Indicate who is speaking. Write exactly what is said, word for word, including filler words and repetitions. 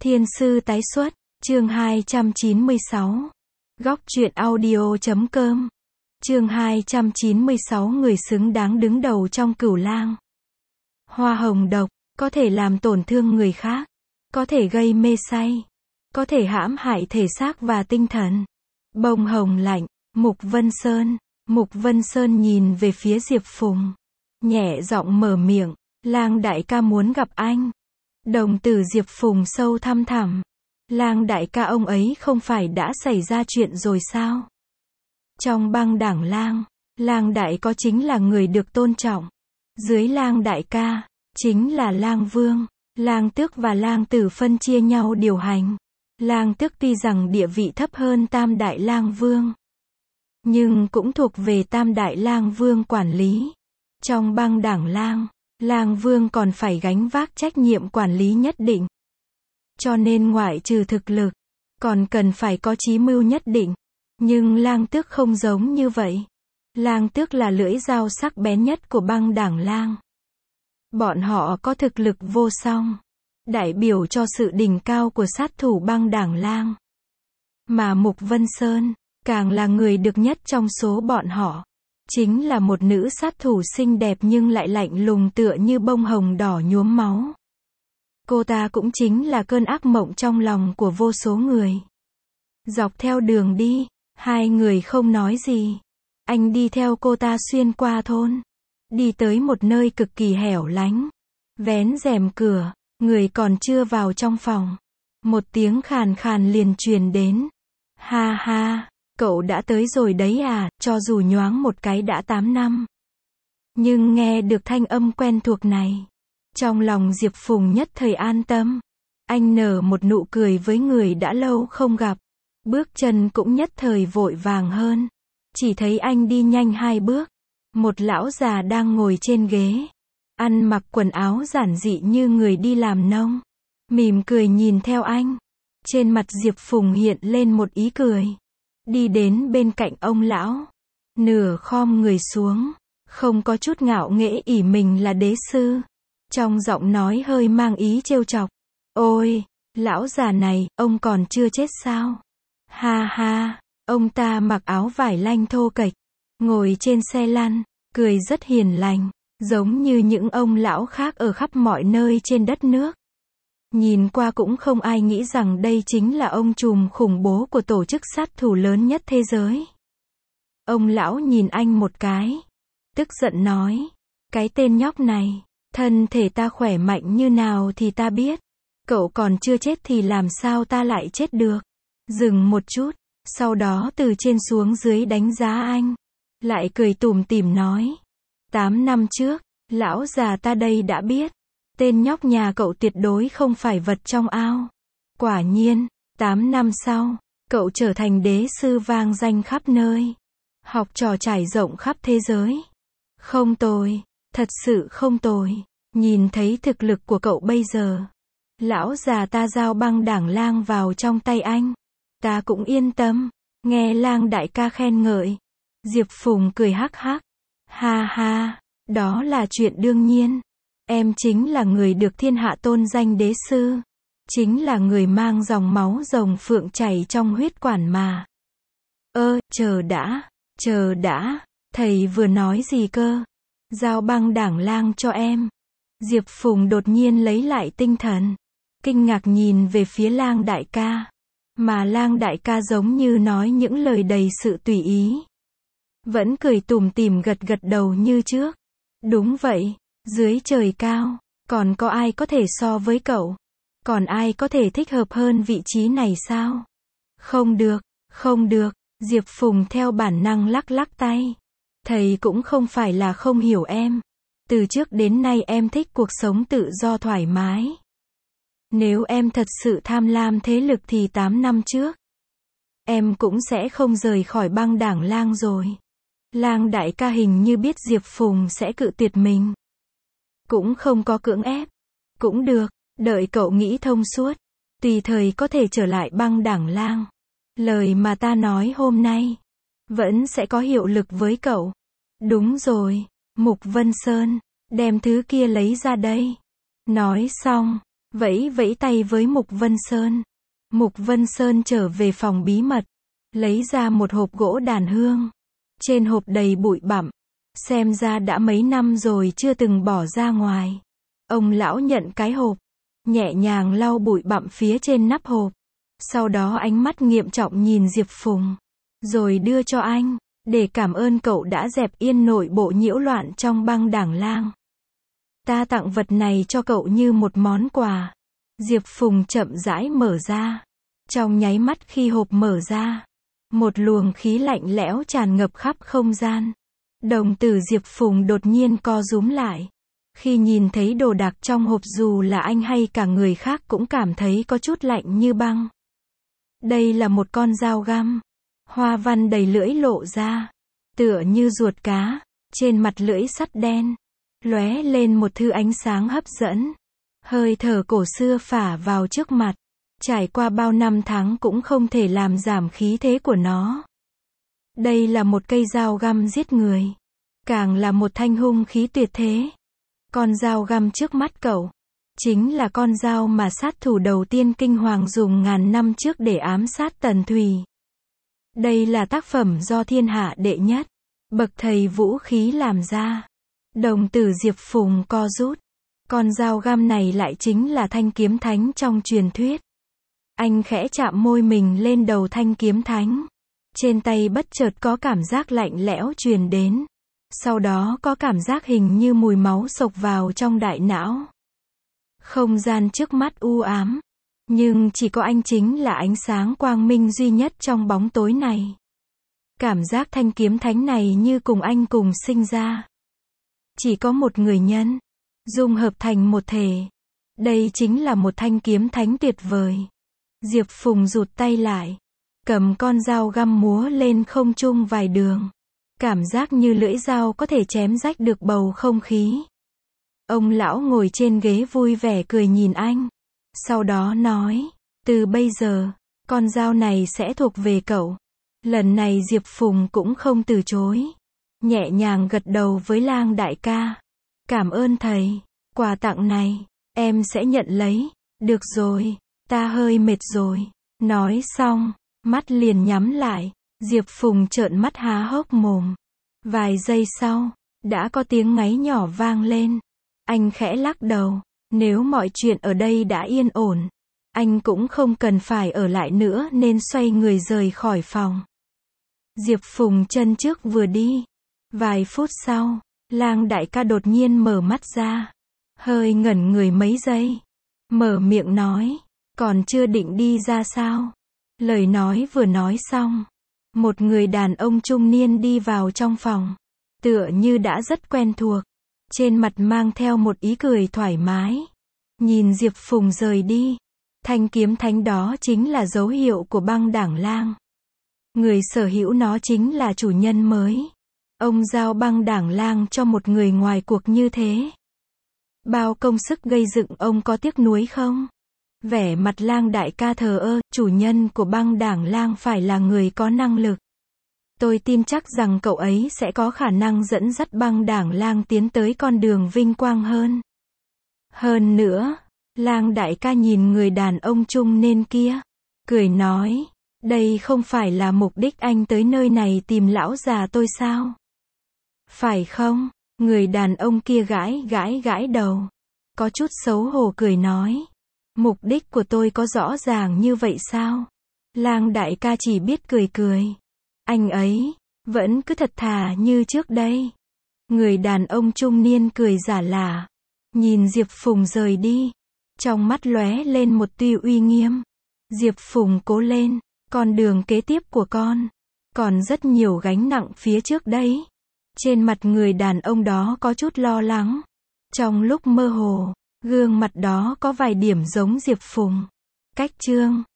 Speaker 1: Thiên sư tái xuất, chương hai trăm chín mươi sáu. Góc truyện audio chấm com. Chương hai trăm chín mươi sáu người xứng đáng đứng đầu trong Cửu Lang. Hoa hồng độc, có thể làm tổn thương người khác, có thể gây mê say, có thể hãm hại thể xác và tinh thần. Bông hồng lạnh, Mục Vân Sơn. Mục Vân Sơn nhìn về phía Diệp Phùng, nhẹ giọng mở miệng, Lang đại ca muốn gặp anh. Đồng tử Diệp Phùng sâu thăm thẳm. Lang đại ca ông ấy không phải đã xảy ra chuyện rồi sao? Trong băng đảng Lang, Lang đại có chính là người được tôn trọng. Dưới Lang đại ca, chính là Lang Vương, Lang Tước và Lang Tử phân chia nhau điều hành. Lang Tước tuy rằng địa vị thấp hơn Tam Đại Lang Vương, nhưng cũng thuộc về Tam Đại Lang Vương quản lý. Trong băng đảng Lang, Lang Vương còn phải gánh vác trách nhiệm quản lý nhất định. Cho nên ngoại trừ thực lực, còn cần phải có chí mưu nhất định. Nhưng Lang Tước không giống như vậy. Lang Tước là lưỡi dao sắc bén nhất của băng đảng Lang. Bọn họ có thực lực vô song, đại biểu cho sự đỉnh cao của sát thủ băng đảng Lang. Mà Mục Vân Sơn, càng là người được nhất trong số bọn họ. Chính là một nữ sát thủ xinh đẹp nhưng lại lạnh lùng tựa như bông hồng đỏ nhuốm máu. Cô ta cũng chính là cơn ác mộng trong lòng của vô số người. Dọc theo đường đi, hai người không nói gì. Anh đi theo cô ta xuyên qua thôn, đi tới một nơi cực kỳ hẻo lánh. Vén rèm cửa, người còn chưa vào trong phòng, một tiếng khàn khàn liền truyền đến. Ha ha, cậu đã tới rồi đấy à, cho dù nhoáng một cái đã tám năm. Nhưng nghe được thanh âm quen thuộc này, trong lòng Diệp Phùng nhất thời an tâm. Anh nở một nụ cười với người đã lâu không gặp. Bước chân cũng nhất thời vội vàng hơn. Chỉ thấy anh đi nhanh hai bước. Một lão già đang ngồi trên ghế, ăn mặc quần áo giản dị như người đi làm nông, mỉm cười nhìn theo anh. Trên mặt Diệp Phùng hiện lên một ý cười. Đi đến bên cạnh ông lão, nửa khom người xuống, không có chút ngạo nghễ ỷ mình là đế sư. Trong giọng nói hơi mang ý trêu chọc. Ôi, lão già này, ông còn chưa chết sao? Ha ha, ông ta mặc áo vải lanh thô kệch, ngồi trên xe lăn, cười rất hiền lành, giống như những ông lão khác ở khắp mọi nơi trên đất nước. Nhìn qua cũng không ai nghĩ rằng đây chính là ông trùm khủng bố của tổ chức sát thủ lớn nhất thế giới. Ông lão nhìn anh một cái, tức giận nói, cái tên nhóc này, thân thể ta khỏe mạnh như nào thì ta biết. Cậu còn chưa chết thì làm sao ta lại chết được. Dừng một chút, sau đó từ trên xuống dưới đánh giá anh, lại cười tủm tỉm nói, tám năm trước, lão già ta đây đã biết, tên nhóc nhà cậu tuyệt đối không phải vật trong ao. Quả nhiên, tám năm sau, cậu trở thành đế sư vang danh khắp nơi, học trò trải rộng khắp thế giới. Không tồi, thật sự không tồi. Nhìn thấy thực lực của cậu bây giờ, lão già ta giao băng đảng Lang vào trong tay anh, ta cũng yên tâm. Nghe Lang đại ca khen ngợi, Diệp Phùng cười hắc hắc. Ha ha, đó là chuyện đương nhiên. Em chính là người được thiên hạ tôn danh đế sư, chính là người mang dòng máu rồng phượng chảy trong huyết quản mà. Ơ, chờ đã, chờ đã, thầy vừa nói gì cơ? Giao băng đảng Lang cho em. Diệp Phùng đột nhiên lấy lại tinh thần, kinh ngạc nhìn về phía Lang đại ca. Mà Lang đại ca giống như nói những lời đầy sự tùy ý, vẫn cười tủm tỉm gật gật đầu như trước. Đúng vậy, dưới trời cao, còn có ai có thể so với cậu? Còn ai có thể thích hợp hơn vị trí này sao? Không được, không được, Diệp Phùng theo bản năng lắc lắc tay. Thầy cũng không phải là không hiểu em. Từ trước đến nay em thích cuộc sống tự do thoải mái. Nếu em thật sự tham lam thế lực thì tám năm trước, em cũng sẽ không rời khỏi băng đảng Lang rồi. Lang đại ca hình như biết Diệp Phùng sẽ cự tuyệt mình. Cũng không có cưỡng ép. Cũng được, đợi cậu nghĩ thông suốt, tùy thời có thể trở lại băng đảng Lang. Lời mà ta nói hôm nay, vẫn sẽ có hiệu lực với cậu. Đúng rồi, Mục Vân Sơn, đem thứ kia lấy ra đây. Nói xong, vẫy vẫy tay với Mục Vân Sơn. Mục Vân Sơn trở về phòng bí mật, lấy ra một hộp gỗ đàn hương. Trên hộp đầy bụi bặm, xem ra đã mấy năm rồi chưa từng bỏ ra ngoài. Ông lão nhận cái hộp, nhẹ nhàng lau bụi bặm phía trên nắp hộp. Sau đó ánh mắt nghiêm trọng nhìn Diệp Phùng, rồi đưa cho anh, để cảm ơn cậu đã dẹp yên nội bộ nhiễu loạn trong băng đảng lang. Ta tặng vật này cho cậu như một món quà. Diệp Phùng chậm rãi mở ra. Trong nháy mắt khi hộp mở ra, một luồng khí lạnh lẽo tràn ngập khắp không gian. Đồng tử Diệp Phùng đột nhiên co rúm lại. Khi nhìn thấy đồ đạc trong hộp, dù là anh hay cả người khác cũng cảm thấy có chút lạnh như băng. Đây là một con dao găm. Hoa văn đầy lưỡi lộ ra, tựa như ruột cá. Trên mặt lưỡi sắt đen, lóe lên một thứ ánh sáng hấp dẫn. Hơi thở cổ xưa phả vào trước mặt. Trải qua bao năm tháng cũng không thể làm giảm khí thế của nó. Đây là một cây dao găm giết người. Càng là một thanh hung khí tuyệt thế. Con dao găm trước mắt cậu, chính là con dao mà sát thủ đầu tiên kinh hoàng dùng ngàn năm trước để ám sát Tần Thùy. Đây là tác phẩm do thiên hạ đệ nhất, bậc thầy vũ khí làm ra. Đồng tử Diệp Phùng co rút. Con dao găm này lại chính là thanh kiếm thánh trong truyền thuyết. Anh khẽ chạm môi mình lên đầu thanh kiếm thánh. Trên tay bất chợt có cảm giác lạnh lẽo truyền đến. Sau đó có cảm giác hình như mùi máu xộc vào trong đại não. Không gian trước mắt u ám. Nhưng chỉ có anh chính là ánh sáng quang minh duy nhất trong bóng tối này. Cảm giác thanh kiếm thánh này như cùng anh cùng sinh ra. Chỉ có một người nhân, dung hợp thành một thể. Đây chính là một thanh kiếm thánh tuyệt vời. Diệp Phùng rụt tay lại, cầm con dao găm múa lên không trung vài đường. Cảm giác như lưỡi dao có thể chém rách được bầu không khí. Ông lão ngồi trên ghế vui vẻ cười nhìn anh. Sau đó nói, từ bây giờ, con dao này sẽ thuộc về cậu. Lần này Diệp Phùng cũng không từ chối. Nhẹ nhàng gật đầu với Lang đại ca. Cảm ơn thầy, quà tặng này, em sẽ nhận lấy. Được rồi, ta hơi mệt rồi. Nói xong, mắt liền nhắm lại. Diệp Phùng trợn mắt há hốc mồm. Vài giây sau, đã có tiếng ngáy nhỏ vang lên. Anh khẽ lắc đầu. Nếu mọi chuyện ở đây đã yên ổn, anh cũng không cần phải ở lại nữa nên xoay người rời khỏi phòng. Diệp Phùng chân trước vừa đi. Vài phút sau, Lang đại ca đột nhiên mở mắt ra. Hơi ngẩn người mấy giây. Mở miệng nói, còn chưa định đi ra sao? Lời nói vừa nói xong, một người đàn ông trung niên đi vào trong phòng. Tựa như đã rất quen thuộc. Trên mặt mang theo một ý cười thoải mái. Nhìn Diệp Phùng rời đi. Thanh kiếm thánh đó chính là dấu hiệu của băng đảng lang. Người sở hữu nó chính là chủ nhân mới. Ông giao băng đảng lang cho một người ngoài cuộc như thế. Bao công sức gây dựng, ông có tiếc nuối không? Vẻ mặt Lang đại ca thờ ơ. Chủ nhân của băng đảng lang phải là người có năng lực. Tôi tin chắc rằng cậu ấy sẽ có khả năng dẫn dắt băng đảng lang tiến tới con đường vinh quang hơn. Hơn nữa, Lang đại ca nhìn người đàn ông trung niên kia, cười nói, đây không phải là mục đích anh tới nơi này tìm lão già tôi sao? Phải không? Người đàn ông kia gãi gãi gãi đầu, có chút xấu hổ cười nói, mục đích của tôi có rõ ràng như vậy sao? Lang đại ca chỉ biết cười cười. Anh ấy vẫn cứ thật thà như trước đây. Người đàn ông trung niên cười giả lả, nhìn Diệp Phùng rời đi, trong mắt lóe lên một tia uy nghiêm. Diệp Phùng cố lên, con đường kế tiếp của con còn rất nhiều gánh nặng phía trước đấy. Trên mặt người đàn ông đó có chút lo lắng. Trong lúc mơ hồ, gương mặt đó có vài điểm giống Diệp Phùng. Cách chương